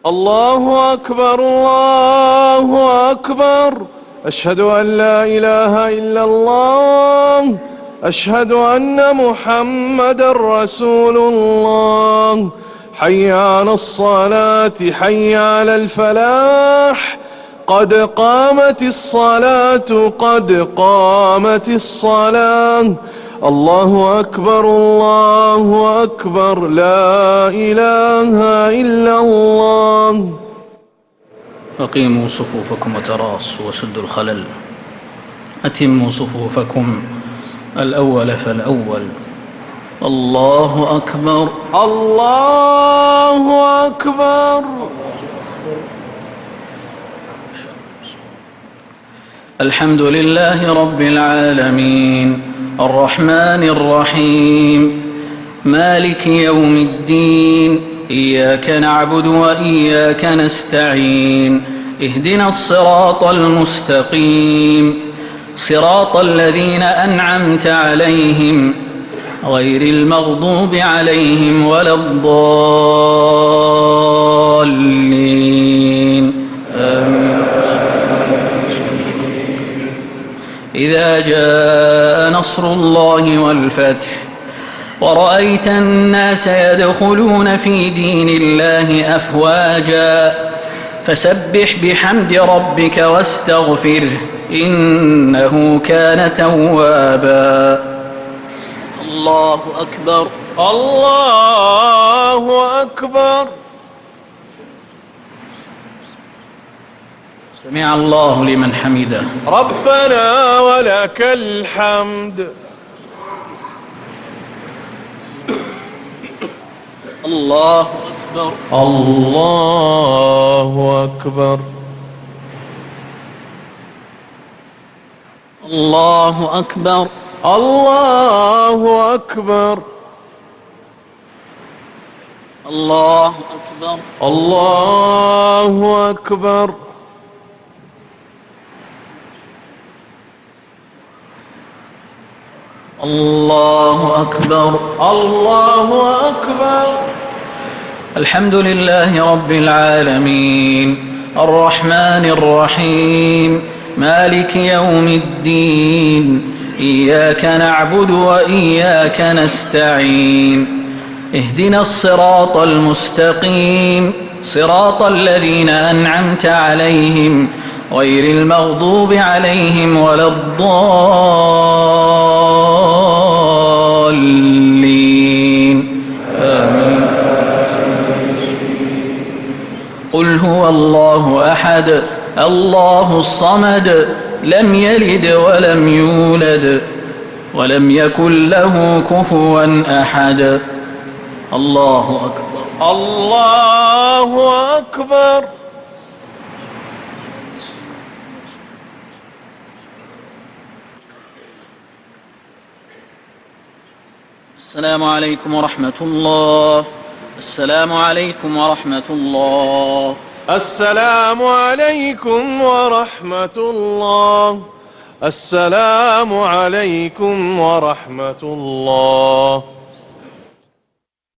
الله أكبر الله أكبر. أشهد أن لا إله إلا الله. أشهد أن محمدًا رسول الله. حي على الصلاة حي على الفلاح. قد قامت الصلاة قد قامت الصلاة. الله أكبر الله أكبر. لا إله إلا الله. أقيموا صفوفكم وتراصوا وسدوا الخلل. أتموا صفوفكم الأول فالأول. الله أكبر الله أكبر. الحمد لله رب العالمين الرحمن الرحيم مالك يوم الدين. إياك نعبد وإياك نستعين. اهدنا الصراط المستقيم صراط الذين أنعمت عليهم غير المغضوب عليهم ولا الضالين. آمين. إذا جاء نصر الله والفتح ورأيت الناس يدخلون في دين الله أفواجا فسبح بحمد ربك واستغفره إنه كان توابا. الله أكبر الله أكبر. سمع الله لمن حمده. ربنا ولك الحمد. الله أكبر الله أكبر. الله أكبر الله أكبر. الله أكبر الله أكبر. الله أكبر. الله أكبر. الحمد لله رب العالمين الرحمن الرحيم مالك يوم الدين. إياك نعبد وإياك نستعين. اهدنا الصراط المستقيم صراط الذين أنعمت عليهم غير المغضوب عليهم ولا الضالين. آمين. قل هو الله أحد الله الصمد لم يلد ولم يولد ولم يكن له كفوا أحد. الله أكبر الله أكبر. السلام عليكم ورحمة الله. السلام عليكم ورحمة الله. السلام عليكم ورحمة الله. السلام عليكم ورحمة الله.